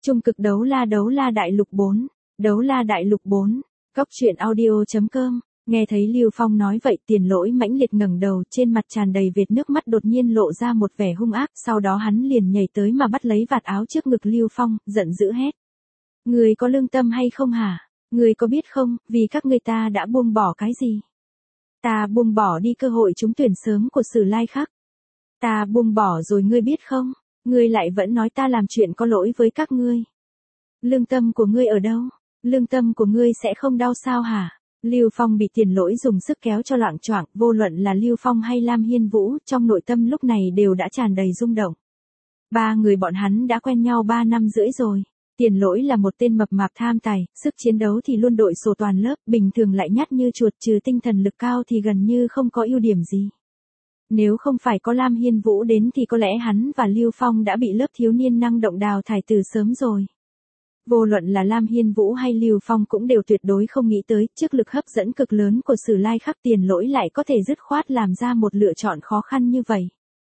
Trung cực đấu la đại lục 4. Đấu la đại lục 4. Cóc truyện audio.com. Nghe thấy Lưu Phong nói vậy, Tiền Lỗi mãnh liệt ngẩng đầu, trên mặt tràn đầy vệt nước mắt, đột nhiên lộ ra một vẻ hung ác, sau đó hắn liền nhảy tới mà bắt lấy vạt áo trước ngực Lưu Phong, giận dữ hét: "Ngươi có lương tâm hay không hả? Ngươi có biết không, vì các ngươi ta đã buông bỏ cái gì? Ta buông bỏ đi cơ hội trúng tuyển sớm của Sử Lai Khắc. Ta buông bỏ rồi, ngươi biết không? Ngươi lại vẫn nói ta làm chuyện có lỗi với các ngươi. Lương tâm của ngươi ở đâu? Lương tâm của ngươi sẽ không đau sao hả?" Lưu Phong bị Tiền Lỗi dùng sức kéo cho loạng choạng, vô luận là Lưu Phong hay Lam Hiên Vũ, trong nội tâm lúc này đều đã tràn đầy rung động. Ba người bọn hắn đã quen nhau 3 năm rưỡi rồi. Tiền Lỗi là một tên mập mạp tham tài, sức chiến đấu thì luôn đội sổ toàn lớp, bình thường lại nhát như chuột, trừ tinh thần lực cao thì gần như không có ưu điểm gì. Nếu không phải có Lam Hiên Vũ đến thì có lẽ hắn và Lưu Phong đã bị lớp thiếu niên năng động đào thải từ sớm rồi. Vô luận là Lam Hiên Vũ hay Lưu Phong cũng đều tuyệt đối không nghĩ tới, trước lực hấp dẫn cực lớn của Sử Lai Khắc, Tiền Lỗi lại có thể dứt khoát làm ra một lựa chọn khó khăn như vậy.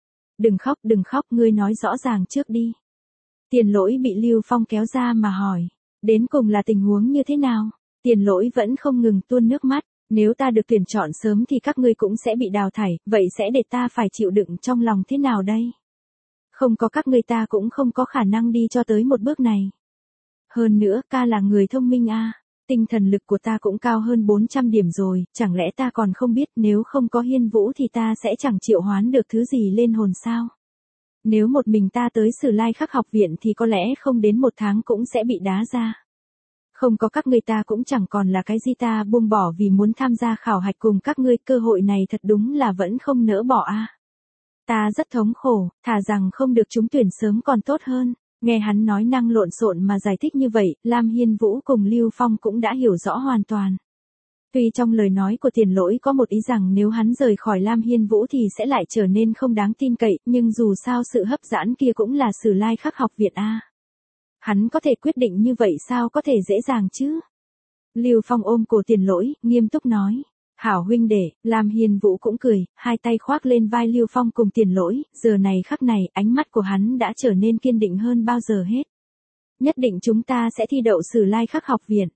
Đừng khóc, ngươi nói rõ ràng trước đi. Tiền Lỗi bị Lưu Phong kéo ra mà hỏi, đến cùng là tình huống như thế nào? Tiền Lỗi vẫn không ngừng tuôn nước mắt, nếu ta được tuyển chọn sớm thì các ngươi cũng sẽ bị đào thải, vậy sẽ để ta phải chịu đựng trong lòng thế nào đây? Không có các ngươi ta cũng không có khả năng đi cho tới một bước này. Hơn nữa, ca là người thông minh a, tinh thần lực của ta cũng cao hơn 400 điểm rồi, chẳng lẽ ta còn không biết nếu không có Hiên Vũ thì ta sẽ chẳng triệu hoán được thứ gì lên hồn sao? Nếu một mình ta tới Sử Lai Khắc học viện thì có lẽ không đến 1 tháng cũng sẽ bị đá ra. Không có các ngươi ta cũng chẳng còn là cái gì, ta buông bỏ vì muốn tham gia khảo hạch cùng các ngươi, cơ hội này thật đúng là vẫn không nỡ bỏ a. Ta rất thống khổ, thà rằng không được trúng tuyển sớm còn tốt hơn. Nghe hắn nói năng lộn xộn mà giải thích như vậy, Lam Hiên Vũ cùng Lưu Phong cũng đã hiểu rõ hoàn toàn. Tuy trong lời nói của Tiền Lỗi có một ý rằng nếu hắn rời khỏi Lam Hiên Vũ thì sẽ lại trở nên không đáng tin cậy, nhưng dù sao sự hấp dẫn kia cũng là Sử Lai Khắc học viện a. Hắn có thể quyết định như vậy sao có thể dễ dàng chứ? Lưu Phong ôm cổ Tiền Lỗi, nghiêm túc nói: "Hảo huynh đệ." Lam Hiên Vũ cũng cười, hai tay khoác lên vai Lưu Phong cùng Tiền Lỗi, giờ này khắc này, ánh mắt của hắn đã trở nên kiên định hơn bao giờ hết. "Nhất định chúng ta sẽ thi đậu Sử Lai Khắc học viện.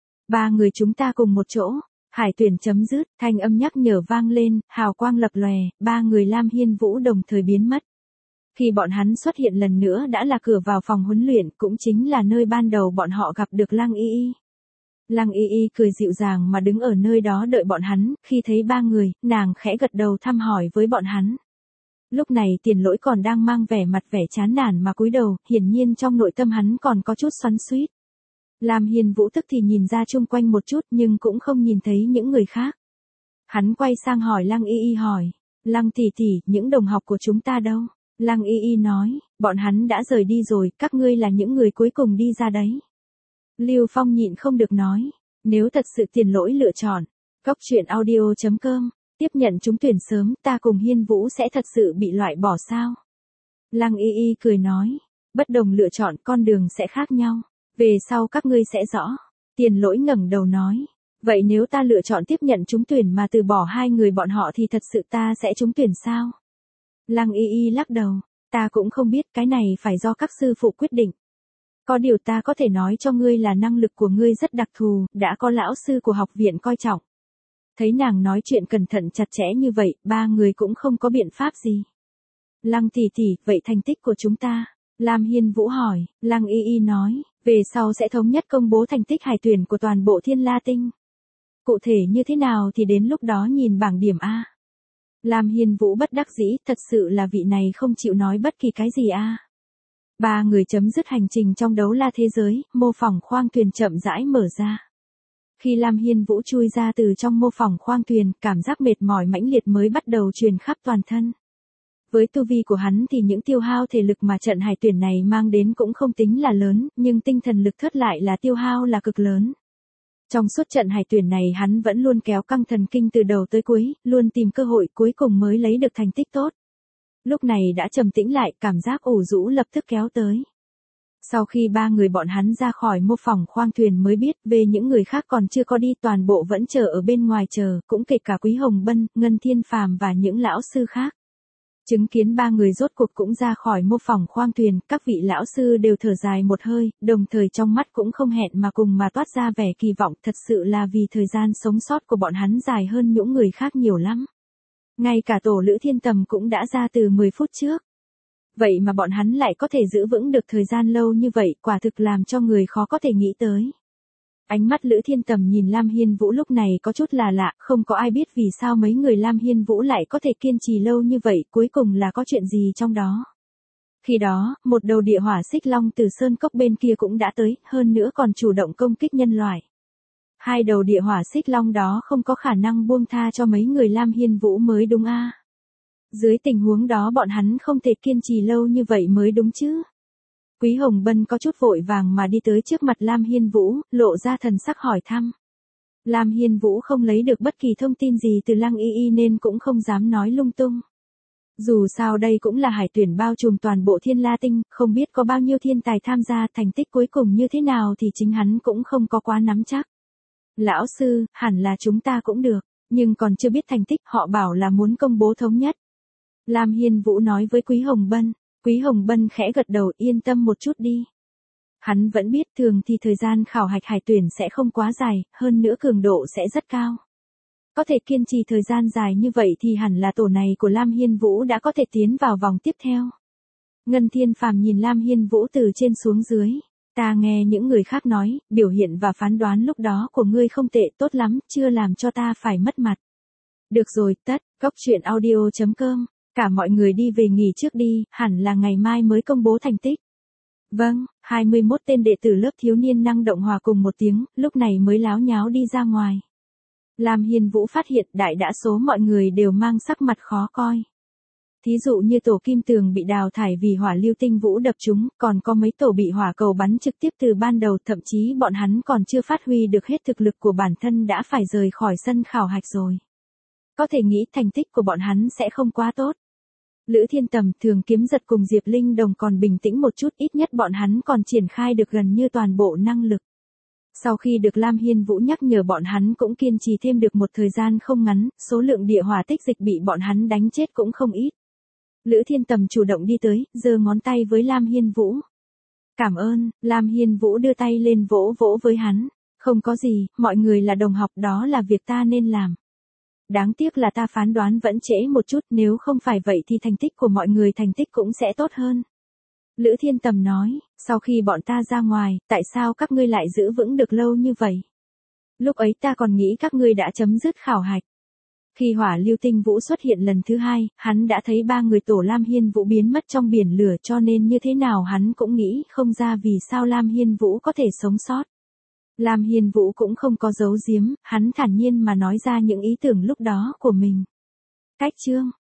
3 người chúng ta cùng một chỗ." Hải tuyển chấm dứt, thanh âm nhắc nhở vang lên, hào quang lập lòe, 3 người Lam Hiên Vũ đồng thời biến mất. Khi bọn hắn xuất hiện lần nữa đã là cửa vào phòng huấn luyện, cũng chính là nơi ban đầu bọn họ gặp được Lăng Y Y. Lăng Y Y cười dịu dàng mà đứng ở nơi đó đợi bọn hắn, khi thấy 3 người, nàng khẽ gật đầu thăm hỏi với bọn hắn. Lúc này Tiền Lỗi còn đang mang vẻ mặt vẻ chán nản mà cúi đầu, hiển nhiên trong nội tâm hắn còn có chút xoắn xuýt. Lam Hiên Vũ tức thì nhìn ra chung quanh một chút nhưng cũng không nhìn thấy những người khác. Hắn quay sang hỏi Lăng Y Y hỏi: "Lăng tỷ tỷ, những đồng học của chúng ta đâu?" Lăng Y Y nói: "Bọn hắn đã rời đi rồi, các ngươi là những người cuối cùng đi ra đấy." Lưu Phong nhịn không được nói: "Nếu thật sự Tiền Lỗi lựa chọn Cóc truyện audio.com tiếp nhận trúng tuyển sớm, ta cùng Hiên Vũ sẽ thật sự bị loại bỏ sao?" Lăng Y Y cười nói: "Bất đồng lựa chọn, con đường sẽ khác nhau. Về sau các ngươi sẽ rõ." Tiền Lỗi ngẩng đầu nói: "Vậy nếu ta lựa chọn tiếp nhận trúng tuyển mà từ bỏ 2 người bọn họ thì thật sự ta sẽ trúng tuyển sao?" Lăng Y Y lắc đầu: "Ta cũng không biết, cái này phải do các sư phụ quyết định. Có điều ta có thể nói cho ngươi là năng lực của ngươi rất đặc thù, đã có lão sư của học viện coi trọng." Thấy nàng nói chuyện cẩn thận chặt chẽ như vậy, 3 người cũng không có biện pháp gì. "Lăng tỷ tỷ, vậy thành tích của chúng ta?" Lam Hiên Vũ hỏi. Lăng Y Y nói: "Về sau sẽ thống nhất công bố thành tích hải tuyển của toàn bộ Thiên La Tinh. Cụ thể như thế nào thì đến lúc đó nhìn bảng điểm a." Lam Hiên Vũ bất đắc dĩ, thật sự là vị này không chịu nói bất kỳ cái gì a. 3 người chấm dứt hành trình trong đấu la thế giới, mô phỏng khoang thuyền chậm rãi mở ra. Khi Lam Hiên Vũ chui ra từ trong mô phỏng khoang thuyền, cảm giác mệt mỏi mãnh liệt mới bắt đầu truyền khắp toàn thân. Với tu vi của hắn thì những tiêu hao thể lực mà trận hải tuyển này mang đến cũng không tính là lớn, nhưng tinh thần lực thất lại là tiêu hao là cực lớn. Trong suốt trận hải tuyển này hắn vẫn luôn kéo căng thần kinh từ đầu tới cuối, luôn tìm cơ hội cuối cùng mới lấy được thành tích tốt. Lúc này đã trầm tĩnh lại, cảm giác ủ rũ lập tức kéo tới. Sau khi 3 người bọn hắn ra khỏi mô phỏng khoang thuyền mới biết về những người khác còn chưa có đi, toàn bộ vẫn chờ ở bên ngoài chờ, cũng kể cả Quý Hồng Bân, Ngân Thiên Phàm và những lão sư khác. Chứng kiến ba người rốt cuộc cũng ra khỏi mô phỏng khoang thuyền, các vị lão sư đều thở dài một hơi, đồng thời trong mắt cũng không hẹn mà cùng mà toát ra vẻ kỳ vọng, thật sự là vì thời gian sống sót của bọn hắn dài hơn những người khác nhiều lắm. Ngay cả tổ Lữ Thiên Tầm cũng đã ra từ 10 phút trước. Vậy mà bọn hắn lại có thể giữ vững được thời gian lâu như vậy, quả thực làm cho người khó có thể nghĩ tới. Ánh mắt Lữ Thiên Tầm nhìn Lam Hiên Vũ lúc này có chút là lạ, không có ai biết vì sao mấy người Lam Hiên Vũ lại có thể kiên trì lâu như vậy, cuối cùng là có chuyện gì trong đó. Khi đó, một đầu địa hỏa xích long từ sơn cốc bên kia cũng đã tới, hơn nữa còn chủ động công kích nhân loại. Hai đầu địa hỏa xích long đó không có khả năng buông tha cho mấy người Lam Hiên Vũ mới đúng a. Dưới tình huống đó bọn hắn không thể kiên trì lâu như vậy mới đúng chứ. Quý Hồng Bân có chút vội vàng mà đi tới trước mặt Lam Hiên Vũ, lộ ra thần sắc hỏi thăm. Lam Hiên Vũ không lấy được bất kỳ thông tin gì từ Lăng Y Y nên cũng không dám nói lung tung. Dù sao đây cũng là hải tuyển bao trùm toàn bộ Thiên La Tinh, không biết có bao nhiêu thiên tài tham gia, thành tích cuối cùng như thế nào thì chính hắn cũng không có quá nắm chắc. Lão sư, hẳn là chúng ta cũng được, nhưng còn chưa biết thành tích, họ bảo là muốn công bố thống nhất. Lam Hiên Vũ nói với Quý Hồng Bân. Quý Hồng Bân khẽ gật đầu, yên tâm một chút đi. Hắn vẫn biết thường thì thời gian khảo hạch hải tuyển sẽ không quá dài, hơn nữa cường độ sẽ rất cao. Có thể kiên trì thời gian dài như vậy thì hẳn là tổ này của Lam Hiên Vũ đã có thể tiến vào vòng tiếp theo. Ngân Thiên Phàm nhìn Lam Hiên Vũ từ trên xuống dưới. Ta nghe những người khác nói, biểu hiện và phán đoán lúc đó của ngươi không tệ, tốt lắm, chưa làm cho ta phải mất mặt. Được rồi, tất, goctruyện.audio.com. Cả mọi người đi về nghỉ trước đi, hẳn là ngày mai mới công bố thành tích. Vâng, 21 tên đệ tử lớp thiếu niên năng động hòa cùng một tiếng, lúc này mới láo nháo đi ra ngoài. Lam Hiên Vũ phát hiện đại đa số mọi người đều mang sắc mặt khó coi. Thí dụ như tổ Kim Tường bị đào thải vì hỏa lưu tinh vũ đập chúng, còn có mấy tổ bị hỏa cầu bắn trực tiếp từ ban đầu, thậm chí bọn hắn còn chưa phát huy được hết thực lực của bản thân đã phải rời khỏi sân khảo hạch rồi. Có thể nghĩ thành tích của bọn hắn sẽ không quá tốt. Lữ Thiên Tầm, Thường Kiếm Giật cùng Diệp Linh Đồng còn bình tĩnh một chút, ít nhất bọn hắn còn triển khai được gần như toàn bộ năng lực. Sau khi được Lam Hiên Vũ nhắc nhở bọn hắn cũng kiên trì thêm được một thời gian không ngắn, số lượng địa hỏa tích dịch bị bọn hắn đánh chết cũng không ít. Lữ Thiên Tầm chủ động đi tới, giơ ngón tay với Lam Hiên Vũ. Cảm ơn, Lam Hiên Vũ đưa tay lên vỗ vỗ với hắn. Không có gì, mọi người là đồng học, đó là việc ta nên làm. Đáng tiếc là ta phán đoán vẫn trễ một chút, nếu không phải vậy thì thành tích của mọi người thành tích cũng sẽ tốt hơn. Lữ Thiên Tầm nói, sau khi bọn ta ra ngoài, tại sao các ngươi lại giữ vững được lâu như vậy? Lúc ấy ta còn nghĩ các ngươi đã chấm dứt khảo hạch. Khi hỏa lưu tinh vũ xuất hiện lần thứ hai, hắn đã thấy ba người tổ Lam Hiên Vũ biến mất trong biển lửa, cho nên như thế nào hắn cũng nghĩ không ra vì sao Lam Hiên Vũ có thể sống sót. Lam Hiên Vũ cũng không có giấu giếm, hắn thản nhiên mà nói ra những ý tưởng lúc đó của mình. Cách chương